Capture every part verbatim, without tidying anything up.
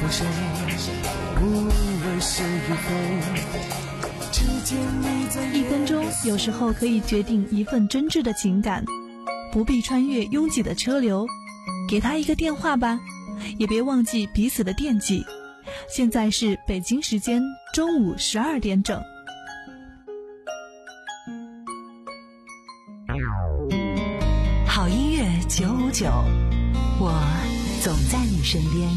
过谁，无为是与非，只见你在一分钟有时候可以决定一份真挚的情感，不必穿越拥挤的车流，给他一个电话吧，也别忘记彼此的惦记。现在是北京时间中午十二点整。 好音乐九五九，我总在你身边。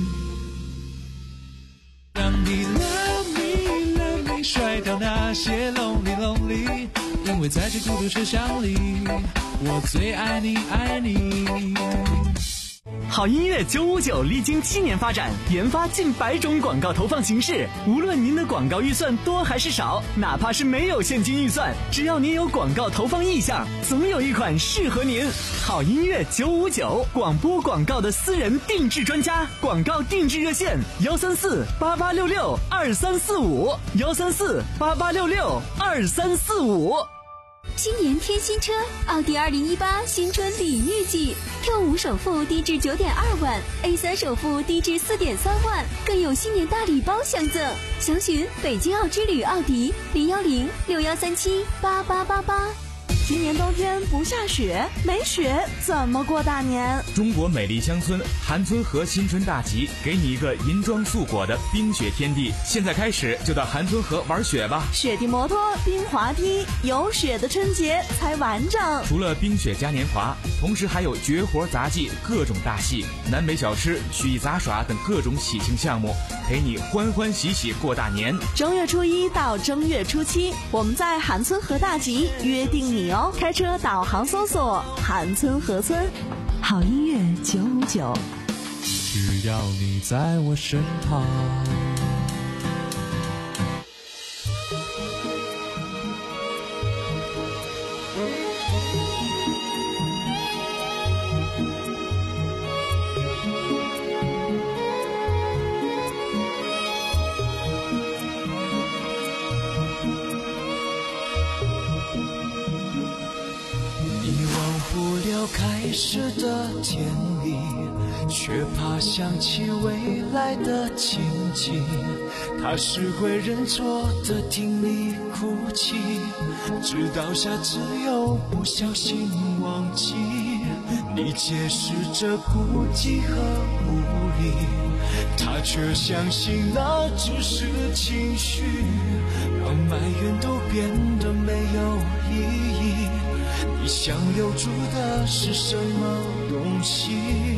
让你 love me love me 甩掉那些 lonely lonely， 因为在这孤独车厢里，我最爱你爱你。 好音乐九五九历经七年发展，研发近百种广告投放形式。无论您的广告预算多还是少，哪怕是没有现金预算，只要您有广告投放意向，总有一款适合您。好音乐九五九，广播广告的私人定制专家，广告定制热线幺三四八八六六二三四五幺三四八八六六二三四五。 新年添新车，奥迪二零一八新春礼遇季 Q 五 首付低至九点二万 ，A 三 首付低至四点三万，更有新年大礼包相赠。详询北京奥之旅奥迪零幺零六幺三七八八八八。 今年冬天不下雪，没雪怎么过大年？ 中国美丽乡村韩村河新春大集，给你一个银装素裹的冰雪天地。现在开始就到韩村河玩雪吧！ 雪地摩托、冰滑梯，有雪的春节才完整。 除了冰雪嘉年华，同时还有绝活杂技、各种大戏、南北小吃、曲艺杂耍等各种喜庆项目，陪你欢欢喜喜过大年。 正月初一到正月初七，我们在韩村河大集约定你哦。开车导航搜索韩村河村。 好音乐九五九， 只要你在我身旁。不了开始的甜蜜，却怕想起未来的情景。他是会认错的，听你哭泣，直到下次又不小心忘记。你解释着孤寂和无力，他却相信那只是情绪，让埋怨都变得没有意义。你想留住的是什么东西？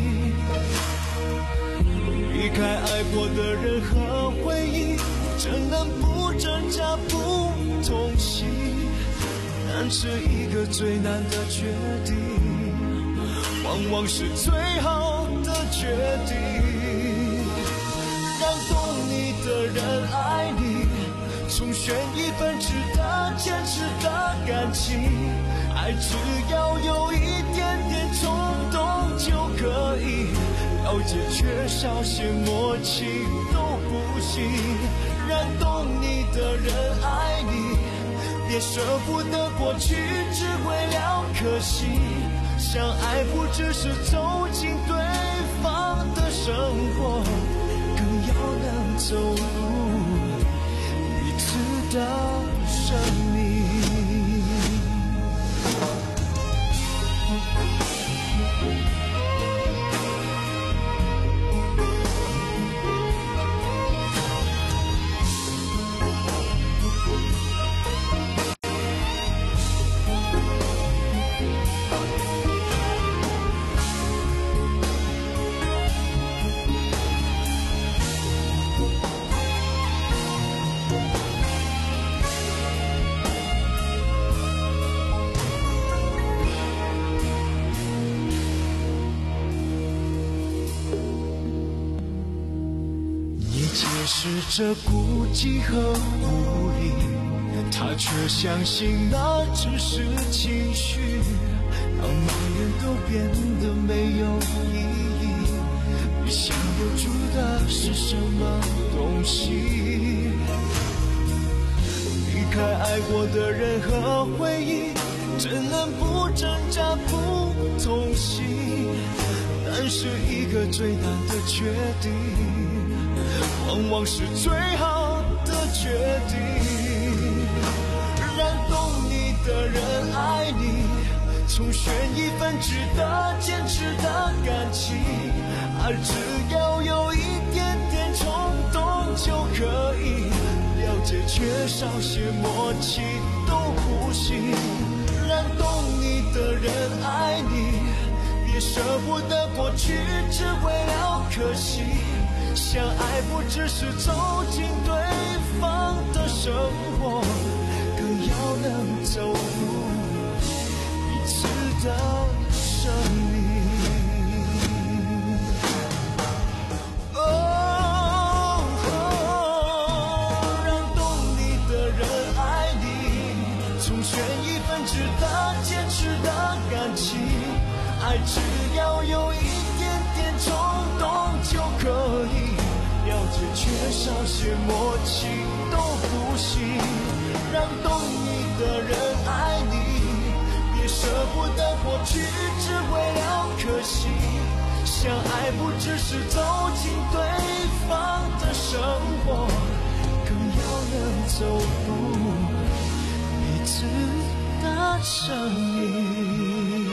离开爱过的人和回忆，怎能不挣扎不痛惜？但这一个最难的决定，往往是最好的决定。让懂你的人爱你，重选一份值得坚持的感情。爱只要有一点点冲动就可以，了解缺少些默契都不行。让懂你的人爱你，别舍不得过去，只为了可惜。相爱不只是走进对方的生活，更要能走入彼此的生命。是这孤寂和无力，他却相信那只是情绪，让埋怨都变得没有意义。你想留住的是什么东西？离开爱过的人和回忆，怎能不挣扎不痛惜？但是一个最难的决定， 往往是最好的决定。让懂你的人爱你，重选一份值得坚持的感情，而只要有一点点冲动就可以，了解缺少些默契都不行。让懂你的人爱你，别舍不得过去只为了可惜，相爱不只是走进对方的生活，更要能走入彼此的生命。哦，让懂你的人爱你，重选一份值得坚持的感情，爱只要有一点点冲动就可以，了解缺少些默契都不行。让懂你的人爱你，别舍不得过去只为了可惜，相爱不只是走进对方的生活，更要能走入彼此的生命。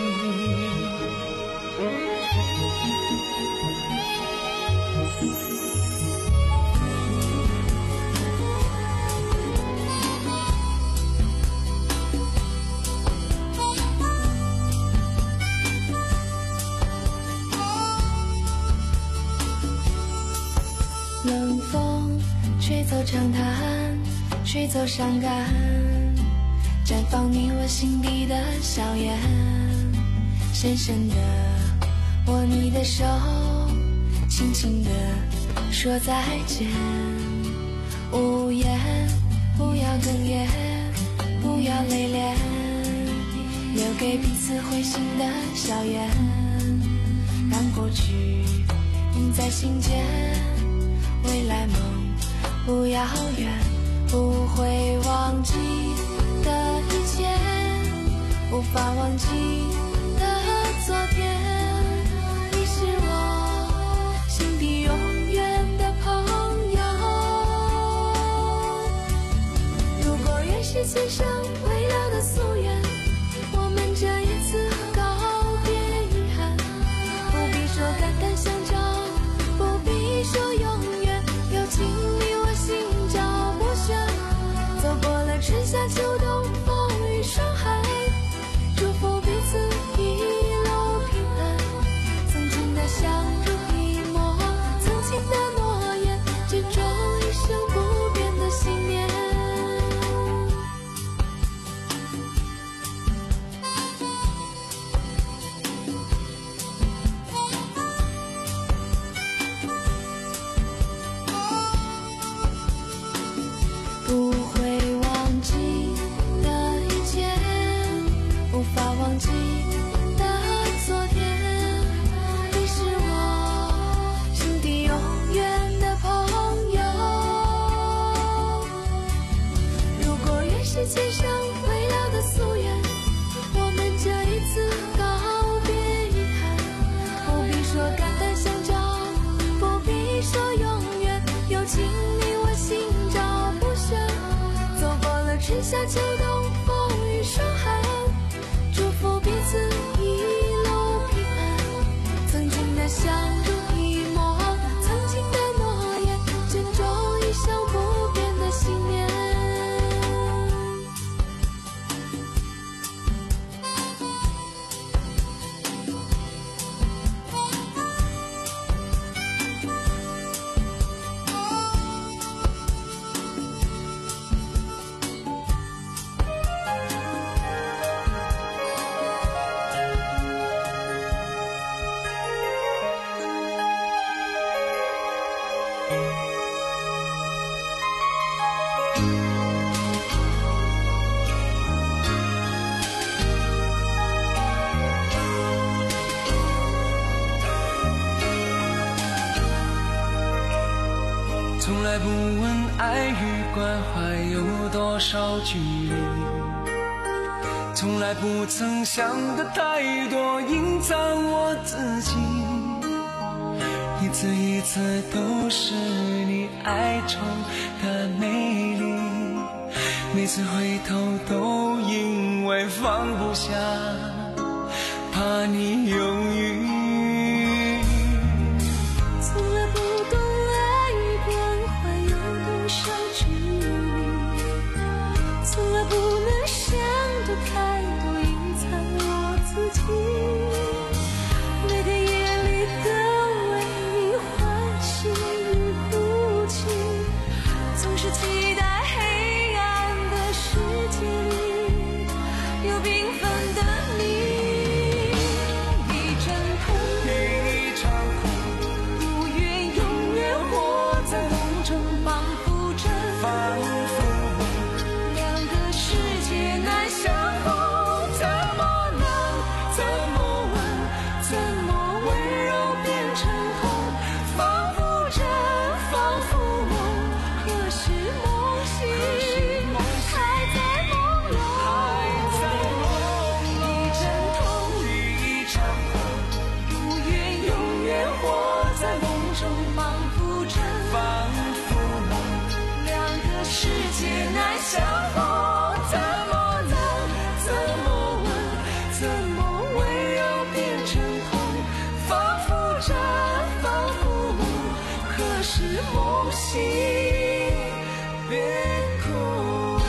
冷风吹走长滩，吹走伤感，绽放你我心底的笑颜。深深的握你的手，轻轻的说再见。无言，不要哽咽，不要泪恋，留给彼此会心的笑颜。让过去印在心间，未来梦不遥远，不会忘记的一切，无法忘记的昨天。你是我心底永远的朋友，如果愿是今生未了的夙愿，我们这一次告别遗憾，不必说肝胆相照，不必说永远，有情你我心照不宣，走过了春夏秋冬风雨霜寒，祝福彼此一路平安。曾经的相濡以沫，曾经的诺言，珍重一生不变的信念。不会忘记的一切，无法忘记的昨天。你是我心底永远的朋友，如果愿是今生未了的夙愿，我们这一次告别遗憾，不必说肝胆相照，不必说永远，有情你我心照不宣，走过了春夏秋冬风雨霜寒，祝福彼此一路平安。曾经的相濡以沫，曾经的诺言，珍重一生不变的信念。 从来不问爱与关怀有多少距离，从来不曾想的太多，隐藏我自己。 一次一次都是你哀愁的美丽，每次回头都因为放不下，怕你犹豫。 从来不懂爱与关怀有多少距离，从来不能想的太多隐藏我自己，每天夜里都为你欢喜与哭泣，总是期待黑暗的世界里有缤纷的你。一阵痛， 一场空， 不愿永远活在梦中，仿佛真仿佛两个世界难相逢，怎么能，怎么吻，怎么温柔变成痛，仿佛真，仿佛梦，可是梦醒，还在朦胧， 还在梦一阵痛， 一场空， 不愿永远活在梦中，仿佛真， 仿佛梦， 两个世界难相逢，怎么能，怎么吻，怎么温柔变成痛，仿佛真，仿佛梦，可是梦醒变空。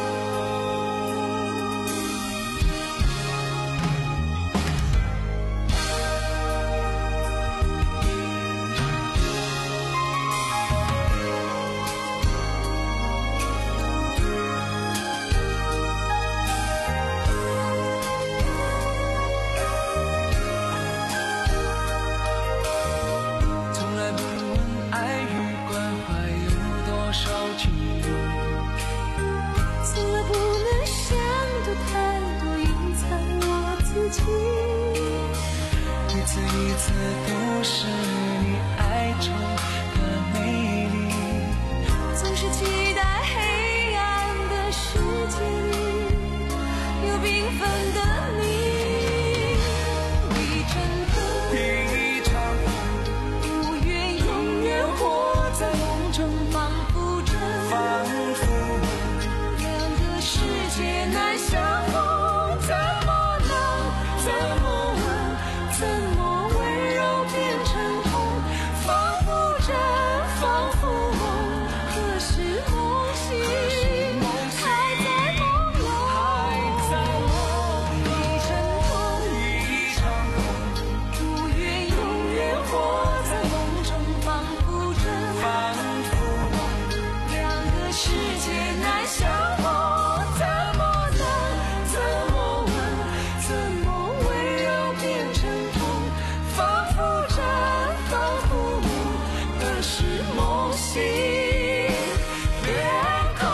从来不问爱与关怀有多少距离， 从来不能想的太多隐藏我自己， 一次一次都是你哀愁的美丽， 总是期待黑暗的世界里有缤纷的你。一阵痛， 一场空， 不愿永远活在梦中，仿佛真， 仿佛梦， 两个世界难相逢，怎么能，怎么吻，怎么温柔变成痛，仿佛真，仿佛梦，可是梦醒，还在朦胧， 还在梦， 一阵痛， 一场空， 不愿永远活在梦中，仿佛真， 仿佛梦， 两个世界难相逢，怎么能，怎么吻，怎么温柔变成痛，仿佛真，仿佛梦，可是梦醒变空。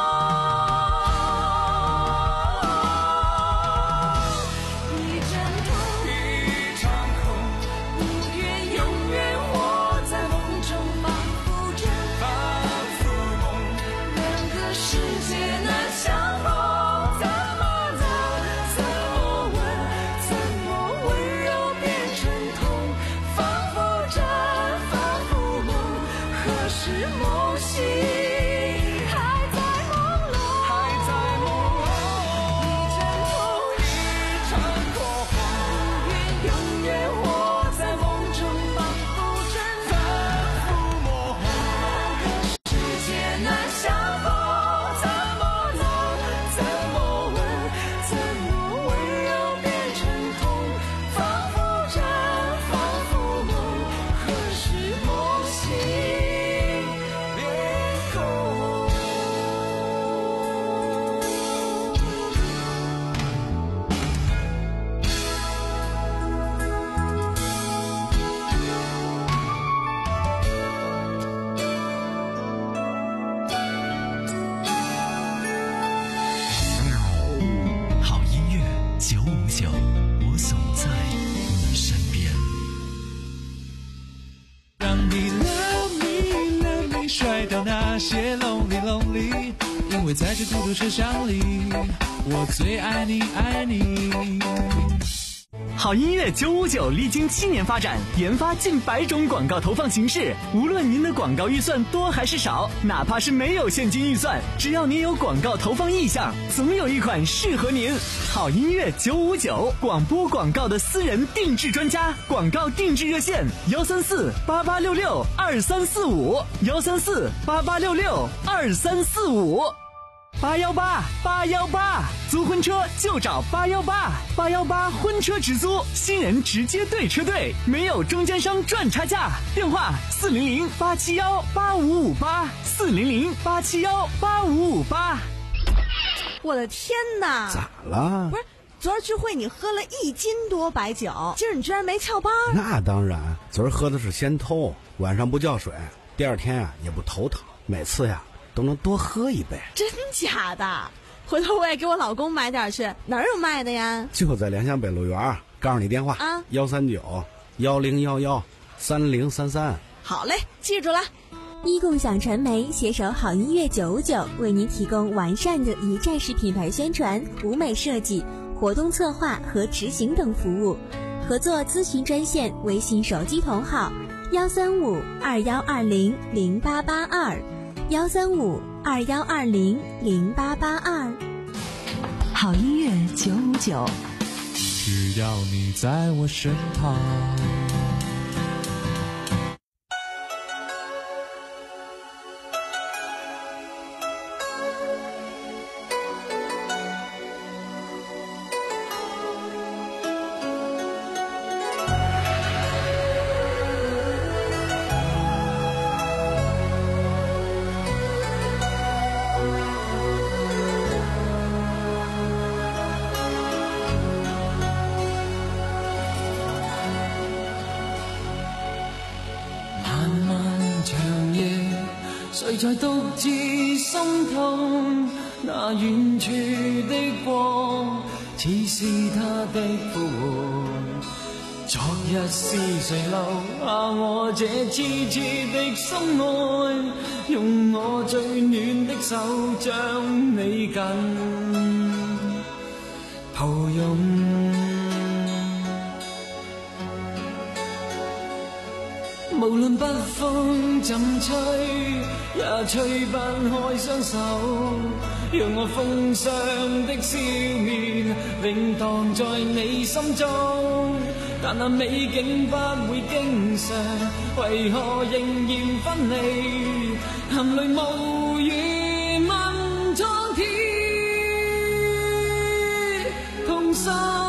一阵痛， 一场空， 不愿永远活在梦中，仿佛真， 仿佛梦， 两个世界难相逢，怎么能，怎么吻，怎么温柔变成痛，仿佛真，仿佛梦，可是梦醒，还在朦胧， 还在梦一阵痛， 一场过后， 不愿永远活在梦中，仿佛真， 仿佛梦， 两个世界难相逢，怎么能，怎么吻，怎么温柔变成痛，仿佛真，仿佛梦，可是梦醒变空。 好音乐九五九，我总在你身边。让你 love me love me 甩掉那些 lonely lonely， 因为在这孤独车厢里，我最爱你爱你。 好音乐九五九历经七年发展，研发近百种广告投放形式。无论您的广告预算多还是少，哪怕是没有现金预算，只要您有广告投放意向，总有一款适合您。好音乐九五九，广播广告的私人定制专家，广告定制热线：幺三四八八六六二三四五，幺三四八八六六二三四五。八幺八八幺八，租婚车就找八幺八，八幺八婚车直租，新人直接对车队，没有中间商赚差价。电话四零零八七幺八五五八，四零零八七幺八五五八。 我的天哪！ 咋了？ 不是，昨儿聚会你喝了一斤多白酒，今儿你居然没翘班？ 那当然，昨儿喝的是仙偷，晚上不叫水，第二天啊也不头疼，每次呀都能多喝一杯。 真假的？回头我也给我老公买点去。哪儿有卖的呀？ 就在联想北路园，告诉你电话啊， 幺三九幺零幺幺三零三三。 好嘞，记住了。 一共享传媒携手好音乐九五九，为您提供完善的一站式品牌宣传、舞美设计、活动策划和执行等服务。合作咨询专线：微信手机同号幺三五二幺二零零八八二。幺三五二幺二零零八八二。 好音乐九五九， 只要你在我身旁。 谁在独自心痛？那遠處的光，似是他的呼喚。昨日是誰留下我這痴痴的心愛？用我最暖的手將你緊抱擁。無論北風怎吹，也吹不開雙手，讓我風霜的笑面永蕩在你心中。但那美景不會經常，為何仍然分離？含淚無語問蒼天痛心。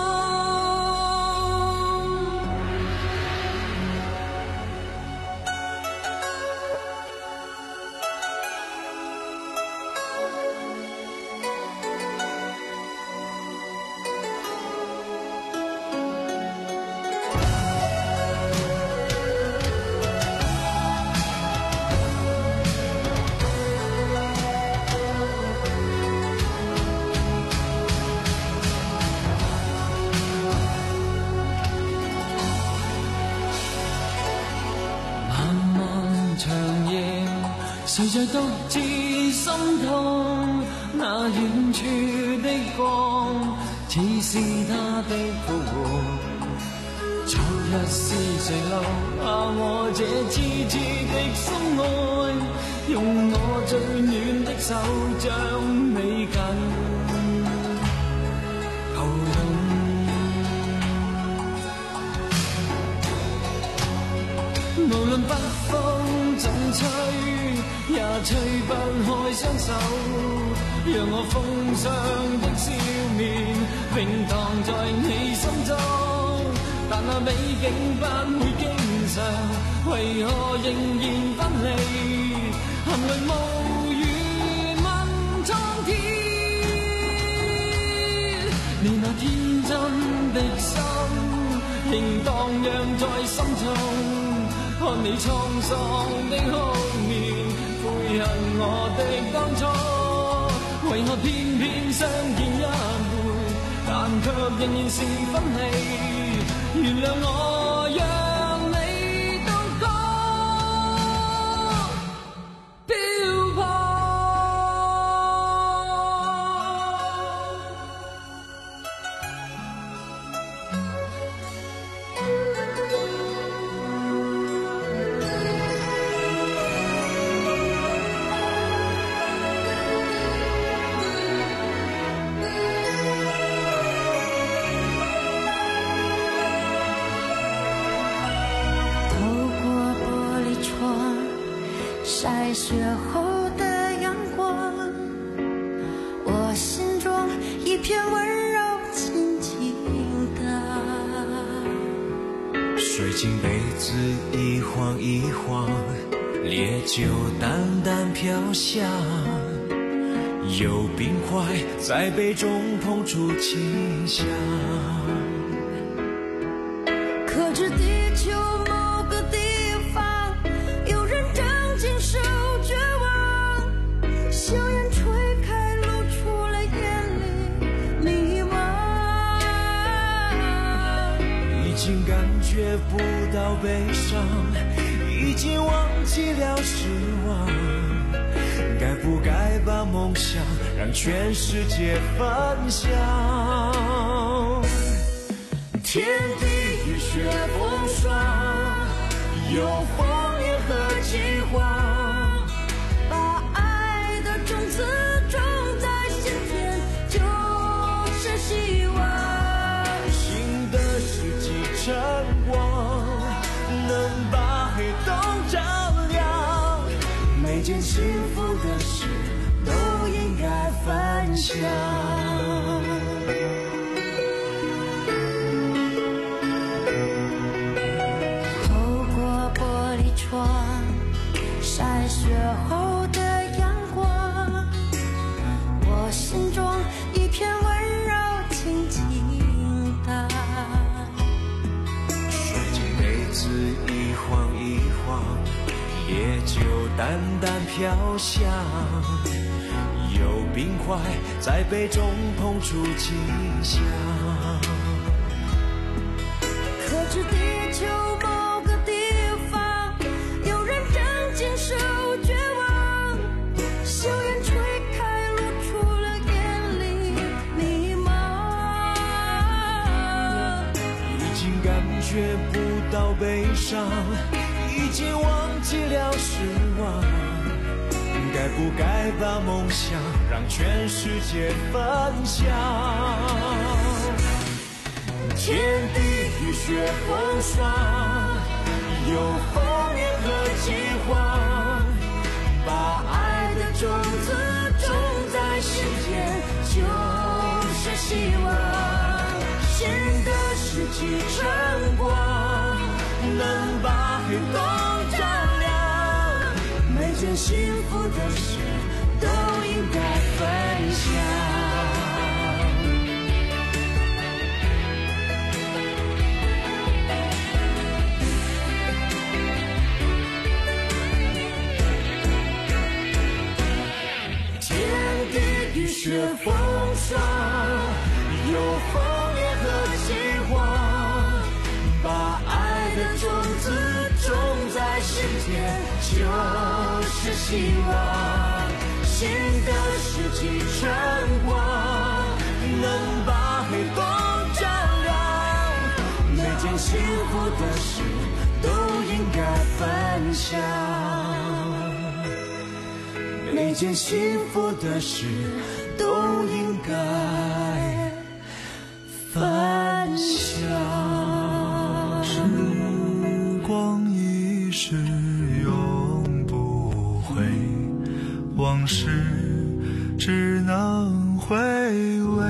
誰在獨自心痛？那遠處的光，似是他的呼喚。昨日是誰留下我這痴痴的心愛？用我最暖的手將你緊抱擁。無論北風怎吹，也吹不開雙手，讓我風霜的笑面永蕩在你心中。但那美景不會經常，為何仍然分離？含淚無語問蒼天，你那天真的心仍蕩漾在心中。看你滄桑的哭面，悔恨我的當初，為何偏偏相見一回，但卻仍然是分離。原諒我讓你獨個漂泊。 晒雪后的阳光，我心中一片温柔静静的。 水晶杯子一晃一晃，烈酒淡淡飘香，有冰块在杯中碰触清香。 可知地球某个地方，有人正经受绝望，硝烟吹开，露出了眼里迷茫。 已经感觉不到悲伤，已经忘记了失望，该不该把梦想让全世界分享？天地雨雪风霜，有烽烟和饥荒， 把爱的种子种在心田，就是希望。 新的世纪晨光能把黑洞照亮，每件幸福的事都应该分享。 晒雪后的阳光，我心中一片温柔静静的。 水晶杯子一晃一晃，烈酒淡淡飘香，有冰块在杯中碰触清香。 可知地球某个地方，有人正经受绝望，硝烟吹开，露出了眼里迷茫。 已经感觉不到悲伤，已经忘记了失望，该不该把梦想让全世界分享？天地雨雪风霜，有烽烟和饥荒，把爱的种子种在心田，就是希望。新的世纪晨光能把黑洞照亮，每件幸福的事都应该分享。雨雪风霜，有烽烟和饥荒，把爱的种子种在心田，就是希望。新的世纪晨光能把黑洞照亮，每件幸福的事都应该分享，每件幸福的事都应该分享。 时光一逝永不回，往事只能回味。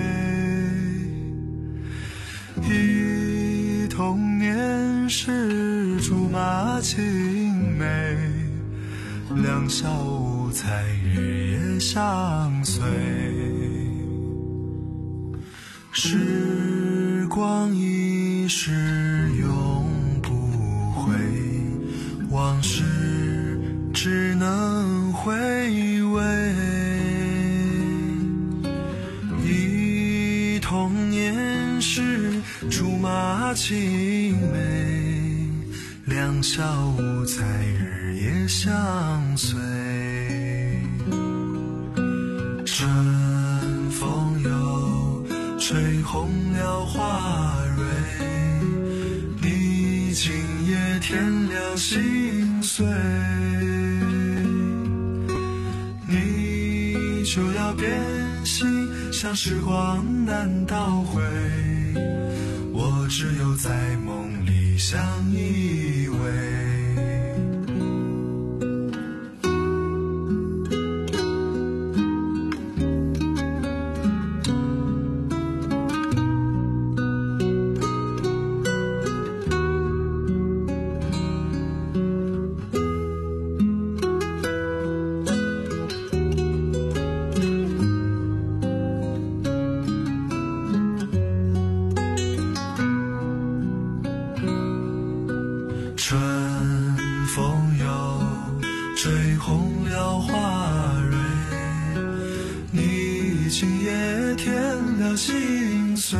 忆童年时竹马青梅，两小无猜日夜相随。时光一逝永不回，往事只能回味。忆童年时竹马青梅，两小无猜日夜相随。春风又吹红了花蕊，你今夜添了心碎，你就要变心，像时光难倒回，我只有在梦里相依偎。 吹红了花蕊，你今夜添了心碎，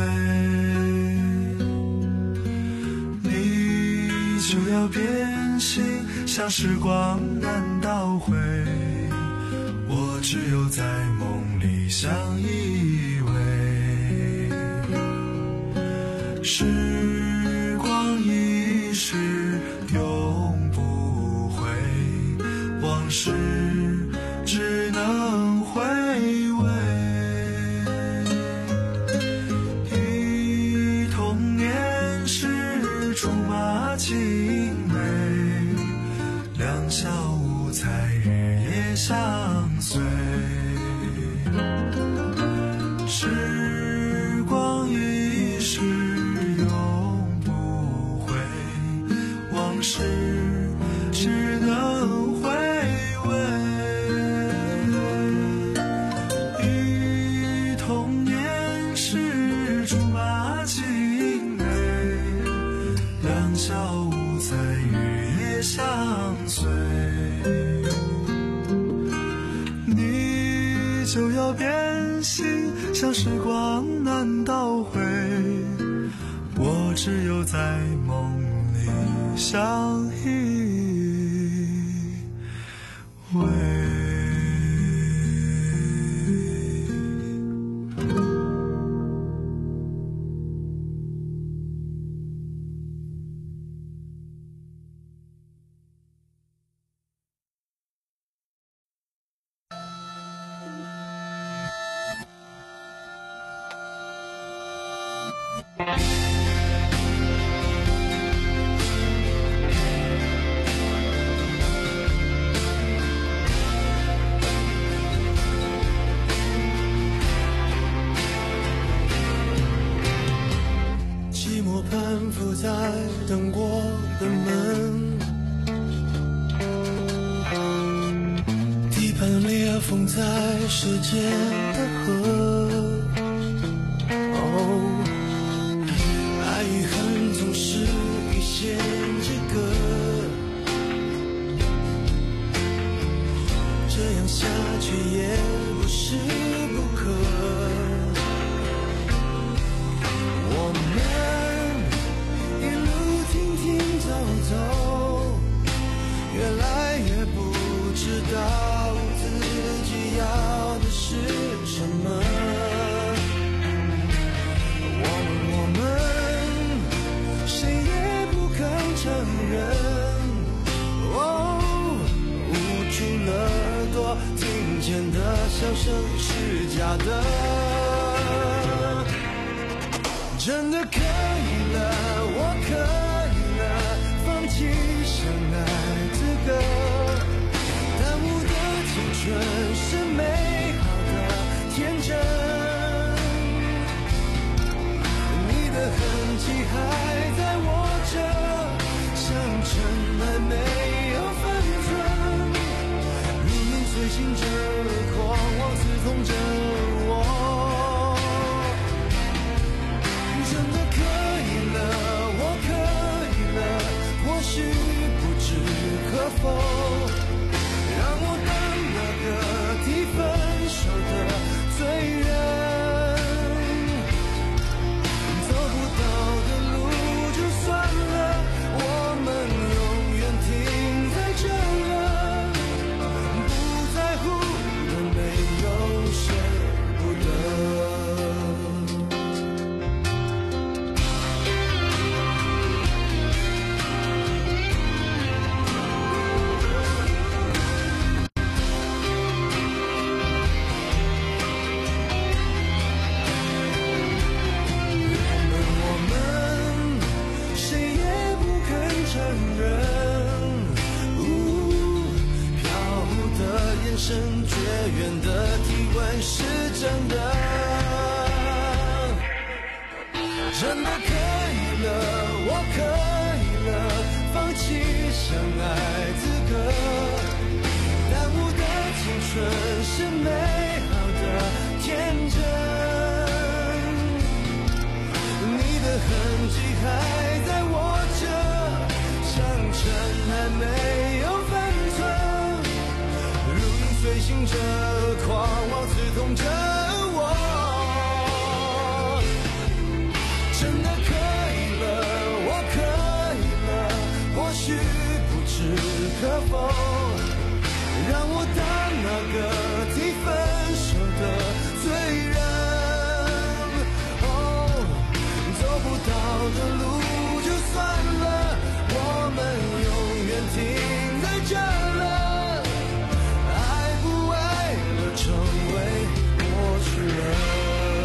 你就要变心，像时光难倒回，我只有在梦里相依偎。时光一逝永不回，往事只能回味。忆童年时竹马青梅，两小无猜日夜相随。时光一逝永不回，往事只能回味。忆童年时竹马青梅，两小无猜日夜相随。你就要变心，像时光难倒回，我只有在梦里相依偎。 寂寞攀附在等过的门，地板裂缝在时间的河。哦，爱与恨总是一线之隔，这样下去也不是不可。我们一路停停走走，越来越不知道自己要的是什么。我们我们谁也不肯承认，哦，捂住了耳朵，听见的笑声是假的。真的可以了，我可以了，放弃相爱资格。耽误的青春是美好的天真，你的痕迹还在我这，像尘埃没有分寸，如影随形着，狂妄刺痛着我。真的可以了，我可以了，或许不知可否，让我当那个提分手的罪人。走不到的路就算了，我们永远停在这了，不在乎的没有舍不得。深绝缘的体温是真的，真的可以了，我可以了，放弃相爱资格。耽误的青春是美好的天真，你的痕迹还在我这，像尘埃没有分寸。 着狂妄刺痛着我，真的可以了，我可以了，或许不置可否，让我当那个提分手的罪人。哦，走不到的路就算了，我们永远停在这了，爱不爱了，成为过去了。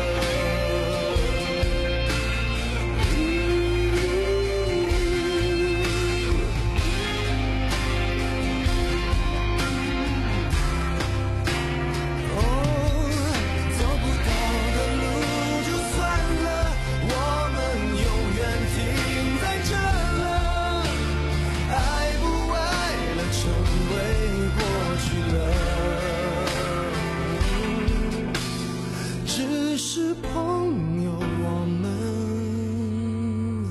是朋友，我们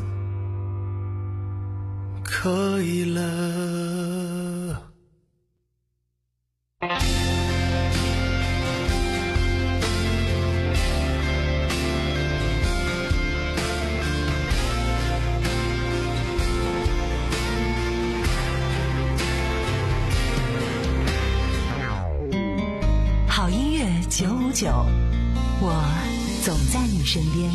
可以了。 好音乐九五九，我总在你身边。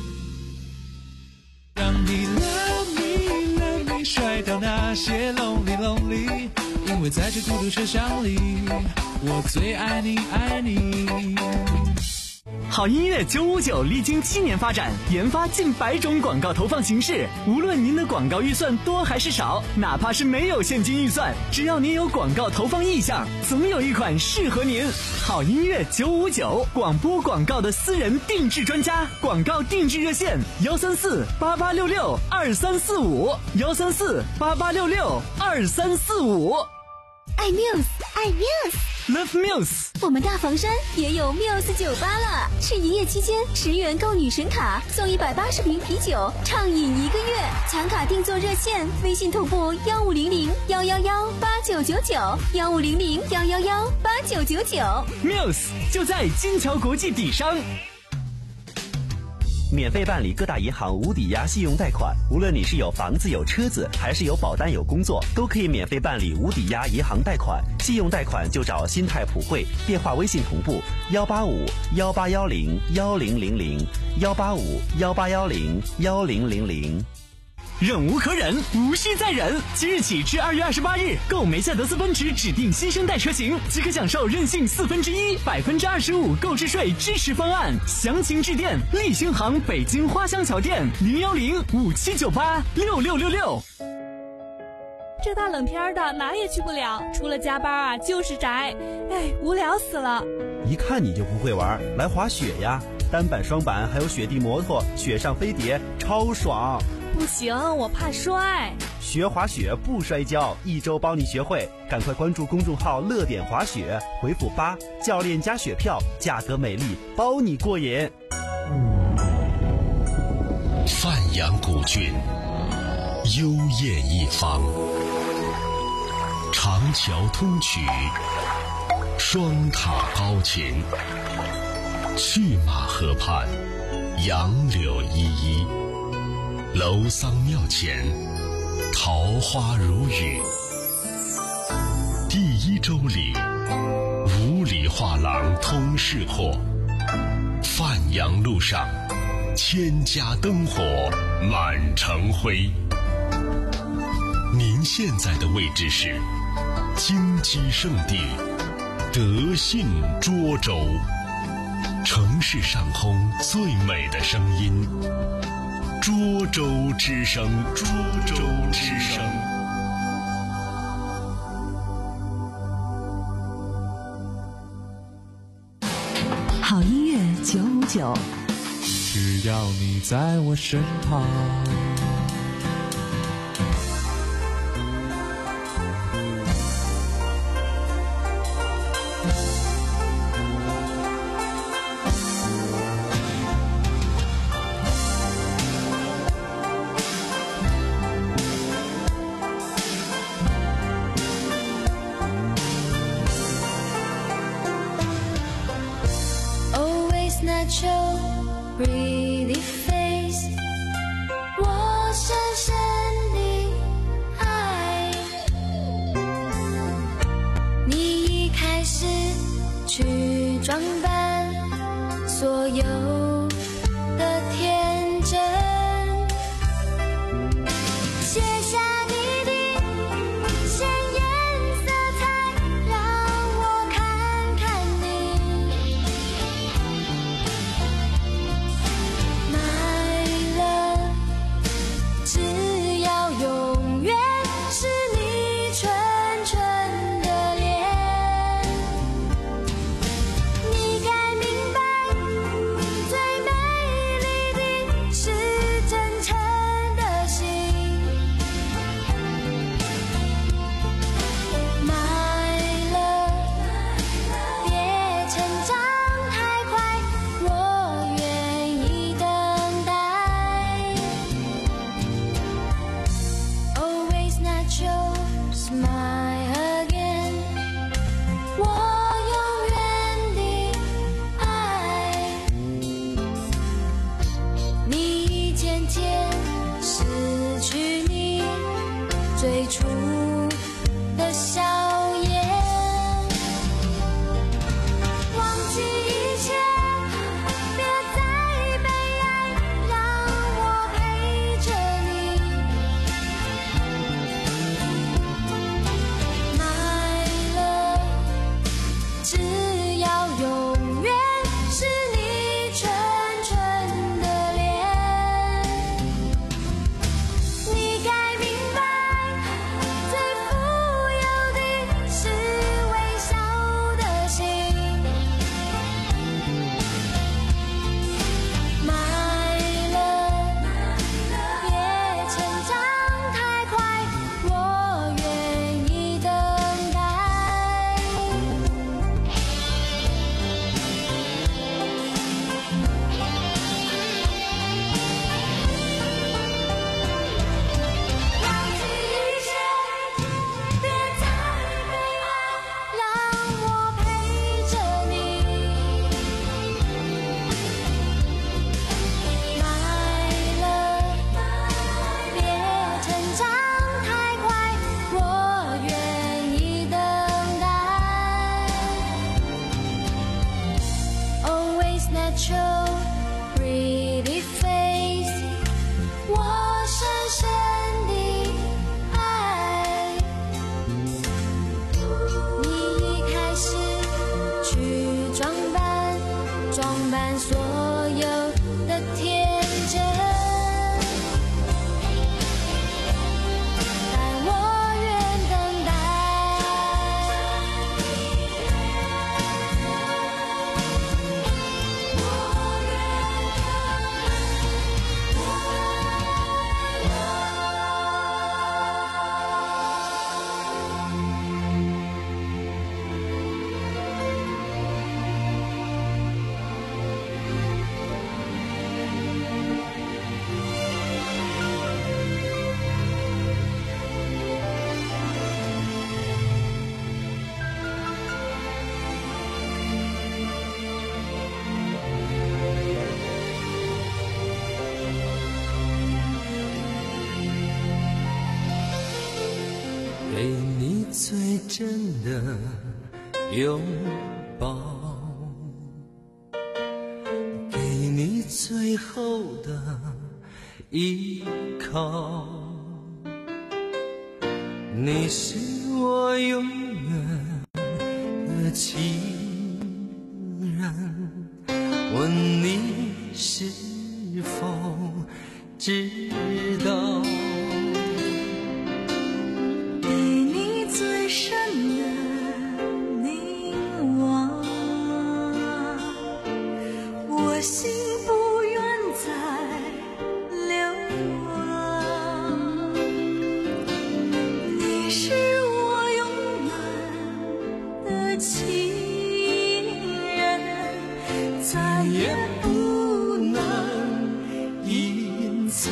让你 love me love me 甩掉那些 lonely lonely， 因为在这孤独车厢里，我最爱你爱你。 好音乐九五九历经七年发展，研发近百种广告投放形式。无论您的广告预算多还是少，哪怕是没有现金预算，只要您有广告投放意向，总有一款适合您。好音乐九五九，广播广告的私人定制专家，广告定制热线幺三四八八六六二三四五幺三四八八六六二三四五。 爱 Muse， 爱 Muse。Love Muse， 我们大房山也有 Muse 酒吧了，是营业期间十元购女神卡送一百八十瓶啤酒，畅饮一个月。抢卡订座热线：微信同步幺五零零幺幺幺八九九九幺五零零幺幺幺八九九九。 Muse 就在金桥国际底商。 免费办理各大银行无抵押信用贷款，无论你是有房子有车子，还是有保单有工作，都可以免费办理无抵押银行贷款。信用贷款就找新泰普惠，电话微信同步幺八五幺八幺零幺零零零幺八五幺八幺零幺零零零。 忍无可忍，无需再忍。即日起至二月二十八日，购梅赛德斯奔驰指定新生代车型，即可享受任性四分之一、百分之二十五购置税支持方案。详情致电立新行北京花乡桥店零幺零五七九八六六六六。 这大冷天的哪也去不了，除了加班啊就是宅，哎，无聊死了。 一看你就不会玩，来滑雪呀！单板、双板还有雪地摩托，雪上飞碟，超爽。 不行，我怕摔。 学滑雪不摔跤，一周帮你学会。赶快关注公众号乐点滑雪，回复八，教练加雪票，价格美丽，包你过瘾。 范阳古郡，幽艳一方，长桥通衢，双塔高琴，去马河畔，杨柳依依。楼桑庙前，桃花如雨。第一周里，五里画廊通市阔。范阳路上，千家灯火满城辉。您现在的位置是金鸡圣地德信涿州，城市上空最美的声音。涿州之声，涿州之声。 好音乐九五九， 只要你在我身旁。 not your pretty face， 我深深的爱你，一开始去装扮所有的天真，写下你的鲜艳色彩，让我看看你。My love， 只要永远是你纯纯的脸，你该明白，最美丽的是真诚的心。My love， 别成长太快，我愿意等待。Always not your smile again， 我永远的爱你，渐渐失去你最初的笑颜，忘记一切，别再悲哀，让我陪着你。My love， 只要永远是你纯纯的脸，你该明白，最富有的是微笑的心。My love， 别成长太快，我愿意等待。忘记一切，别再悲哀，让我陪着你。My love， 别成长太快，我愿意等待。Always not your pretty face， 我深深的爱你，一开始去装扮装扮所有的天真，但我愿等待。 给你最真的拥抱，给你最后的依靠，你是我永远的情人，问你是否知道， 给你最深的凝望，我心不愿再流浪，你是我永远的情人，再也不能隐藏，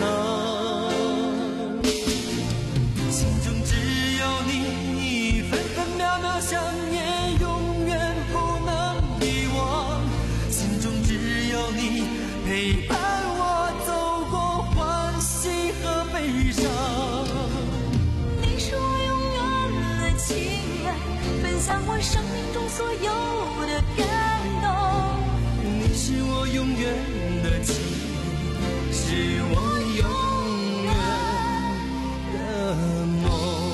心中只有你，分分秒秒想念，永远不能遗忘。心中只有你， 享我生命中所有的感动。 你是我永远的情人，是我永远的梦。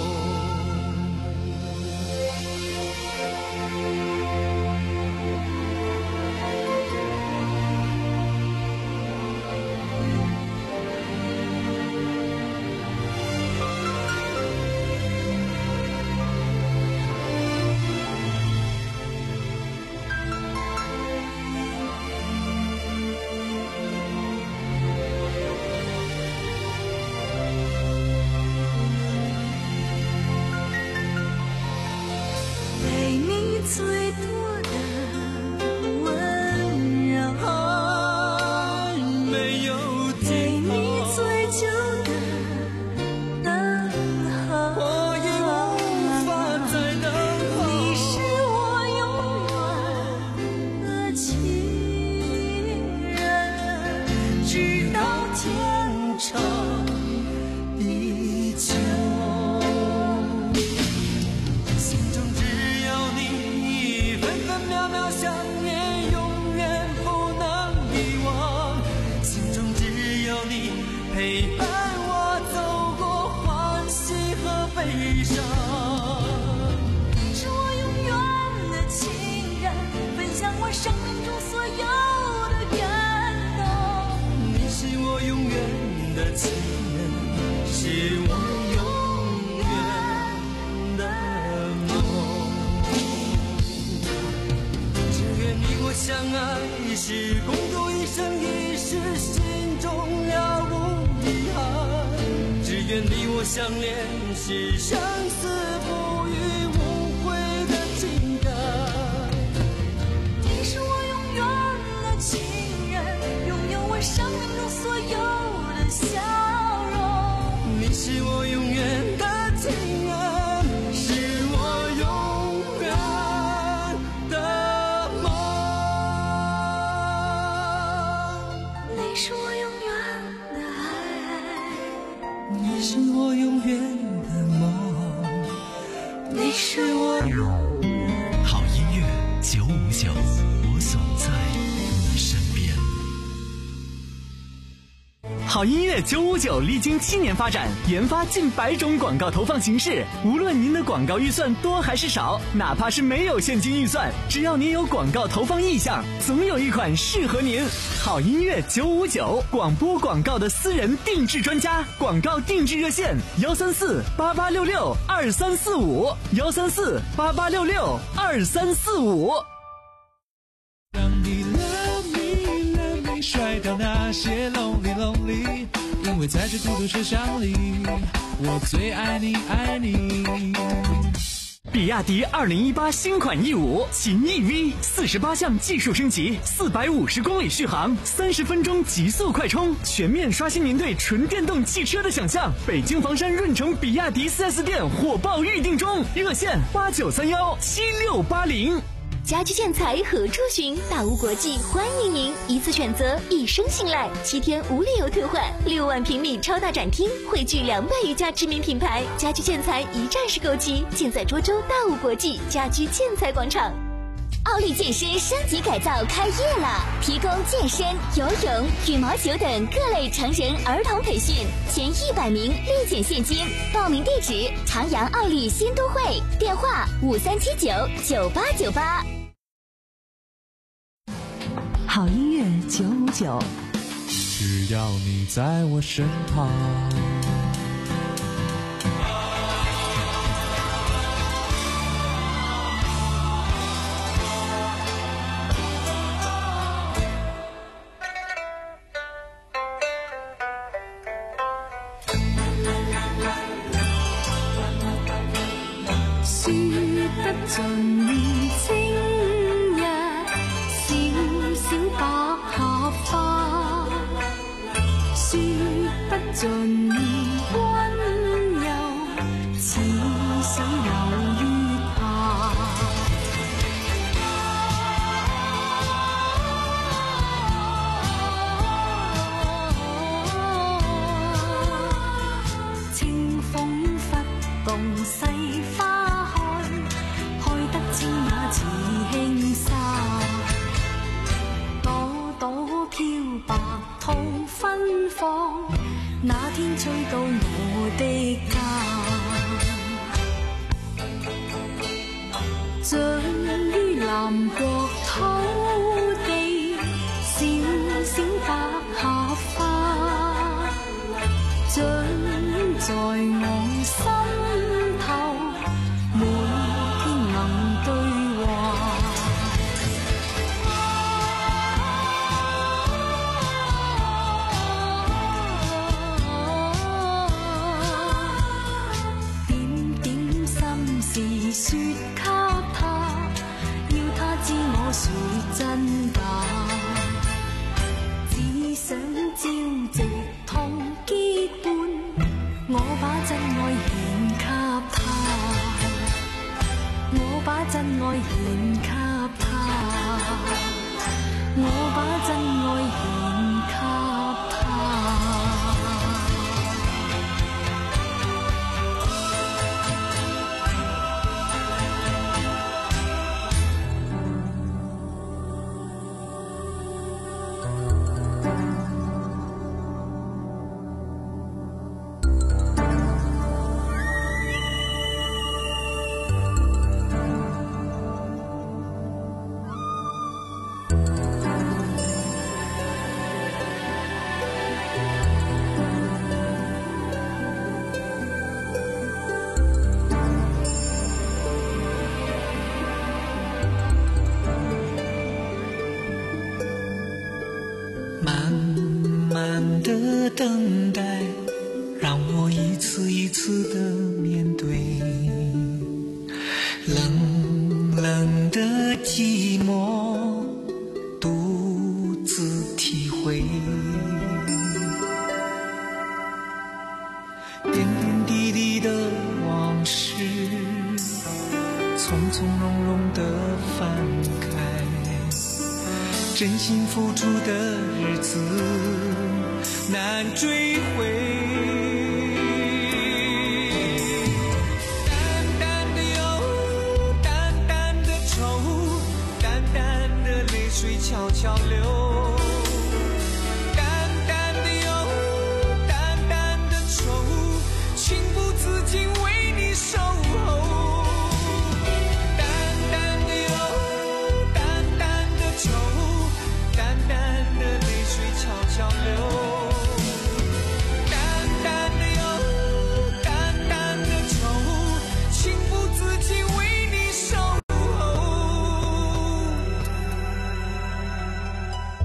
最多的温柔， 没有给你最久的等候， 我已无法再等候。 你是我永远的情人，直到天长地久。 陪伴我走过欢喜和悲伤， 你是我永远的情人，分享我生命中所有的感动。 你是我永远的情人，是我永远的梦。只愿你我相爱是共度一生一世，心中了无遗憾，只愿你我相恋是生死不渝无悔的情感。 你是我永远的情人，拥有我生命中所有的笑容。 你是我永远的情人，是我永远的梦。 你是我永远的爱， 你是我永远的梦，你是我永远。 好音乐九五九，我总在你身边。好音乐九五九历经七年发展，研发近百种广告投放形式。无论您的广告预算多还是少，哪怕是没有现金预算，只要您有广告投放意向，总有一款适合您。好音乐九五九，广播广告的私人定制专家，广告定制热线：幺三四八八六六二三四五，幺三四八八六六二三四五。 让你 love me love me 甩掉那些 lonely lonely， 因为在这孤独车厢里，我最爱你爱你。 比亚迪二零一八新款 E 五 秦 E V 四十八项技术升级，四百五十公里续航，三十分钟极速快充，全面刷新您对纯电动汽车的想象。北京房山润城比亚迪 四 S 店火爆预定中，热线八九三幺七六八零。 家居建材何处寻？大屋国际欢迎您，一次选择，一生信赖，七天无理由退换，六万平米超大展厅，汇聚两百余家知名品牌，家居建材一站式购齐，尽在涿州大屋国际家居建材广场。奥利健身升级改造开业了，提供健身、游泳、羽毛球等各类成人儿童培训，前一百名立减现金。报名地址：长阳奥利新都会，电话五三七九九八九八。 好音乐九五九， 只要你在我身旁。 說不盡情日，小小百合花，說不盡溫柔，似水流月下。清風拂動細花開，開得尽於南國土地，小小百合花，盡在我心頭，每天能對話。點點心事說給他，要他知我說真假，只想朝夕同結伴，我把真愛獻給他，我把真愛獻給他，我把真愛獻給他。 慢慢的等待，让我一次一次的面对冷冷的寂寞，独自体会点点滴滴的往事，从从容容的翻开，真心付出的日子难追回。淡淡的忧，淡淡的愁，淡淡的泪水悄悄流。淡淡的忧，淡淡的愁，情不自禁为你守候。淡淡的忧，淡淡的愁，淡淡的泪水悄悄流。淡淡的忧，淡淡的愁，情不自禁为你守候。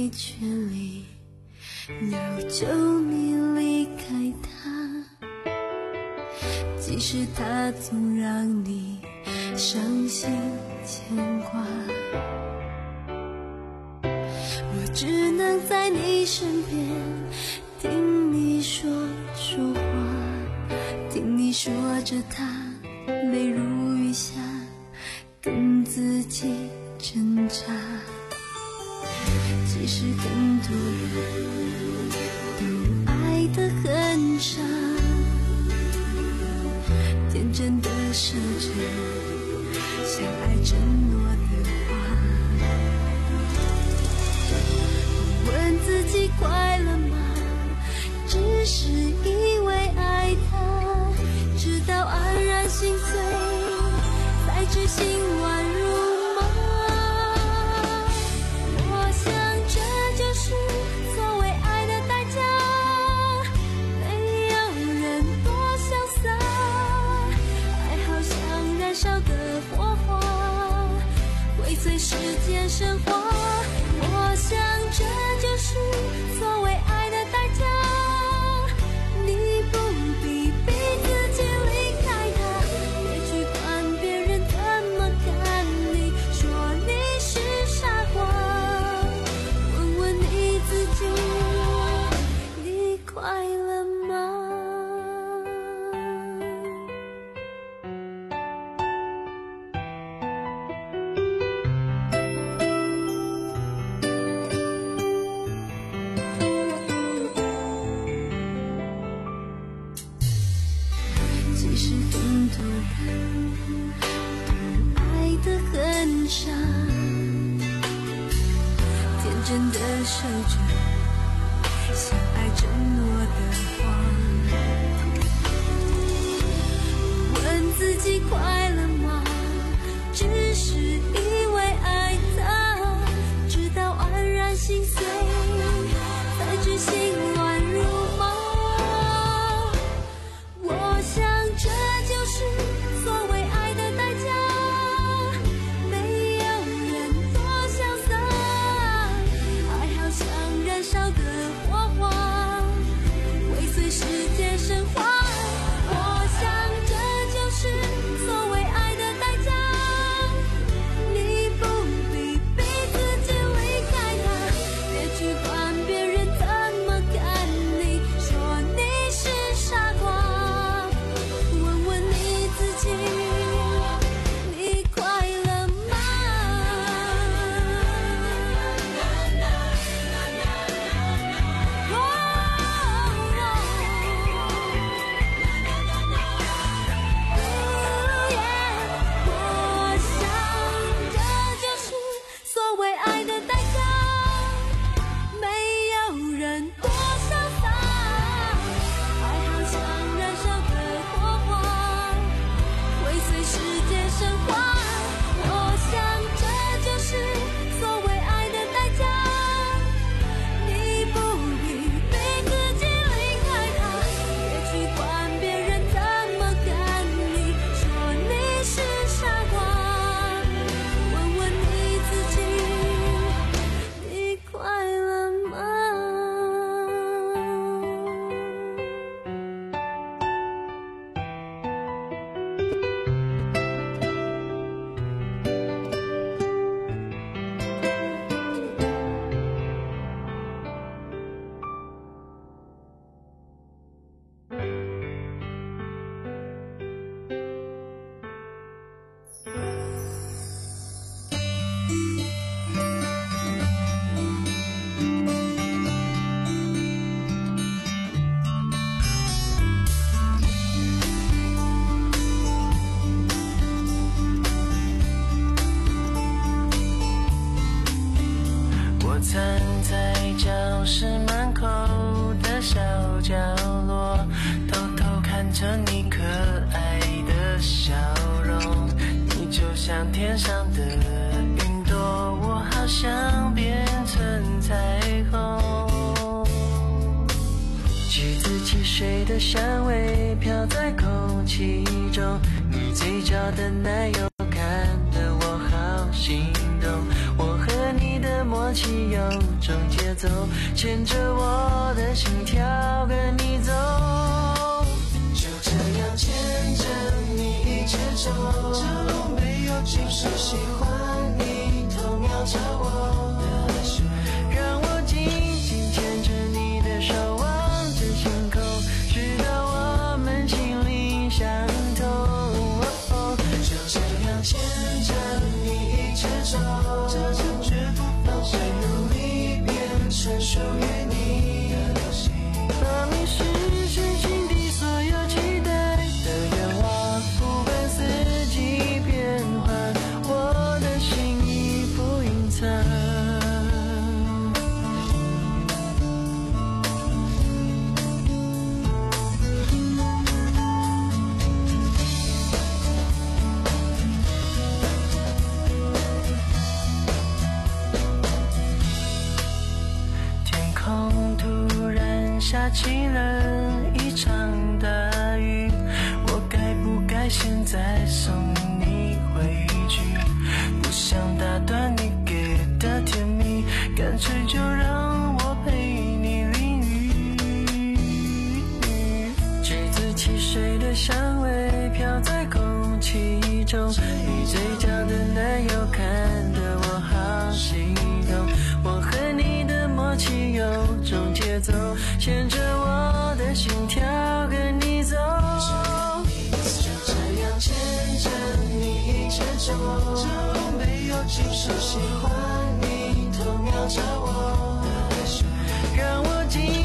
尽全力要求你离开他，即使他总让你伤心牵挂，我只能在你身边听你说说话，听你说着他泪如雨下，跟自己挣扎。其实很多人都爱得很傻，天真的说着相爱承诺的话，问自己快乐吗？只是因为爱他，直到黯然心碎，才知心乱如麻。我想这就是所谓爱的代价，没有人多潇洒，爱好像燃烧的火花，会随时间升华。我想这就是所谓爱的代价，你不必逼自己离开他，别去管别人怎么看你，说你是傻瓜，问问你自己，你快乐吗？其实很多人都爱得很傻，天真的守着相爱承诺的话，问自己快乐吗？只是因为爱他，直到黯然心碎，才知心乱如麻。我想这就是所谓爱的代价，没有人多潇洒，爱好像燃烧的火花，会随时间升华。我想这就是所谓爱的代价，你不必逼自己离开他，别去管别人怎么看你，说你是傻瓜，问问你自己，你快乐吗？我想这就是所谓爱的代价，没有人多潇洒，爱好像燃烧的火花，会随时间升华。我想这就是所谓爱的代价，你不必逼自己离开他，别去管别人怎么看你，说你是傻瓜，问问你自己，你快乐吗？ 我站在教室门口的小角落，偷偷看着你可爱的笑容，你就像天上的云朵，我好想变成彩虹。橘子汽水的香味飘在空气中，你嘴角的奶油看得我好心动，我和你的默契有种结奏，牵着我的心跳跟你走， 就这样牵着你一直走，这没有就是喜欢你，偷瞄着我的手， 让我紧紧牵着你的手，望着星空，直到我们心灵相通。 就这样牵着你一直走，这次绝不放弃，努力变成属于你的流星， 帮你实现心底所有期待的愿望，不管四季变换，我的心已不隐藏。天空突然下起了一场大雨，我该不该现在送你回去？不想打断你给的甜蜜，干脆就让我陪你淋雨。橘子汽水的香味飘在空气中，你嘴角的奶油看得我好心动，我和你的默契有种节奏，牵着我的心跳跟你走， 就这样牵着你一直走，这没有就是喜欢你，偷瞄着我的手， 让我紧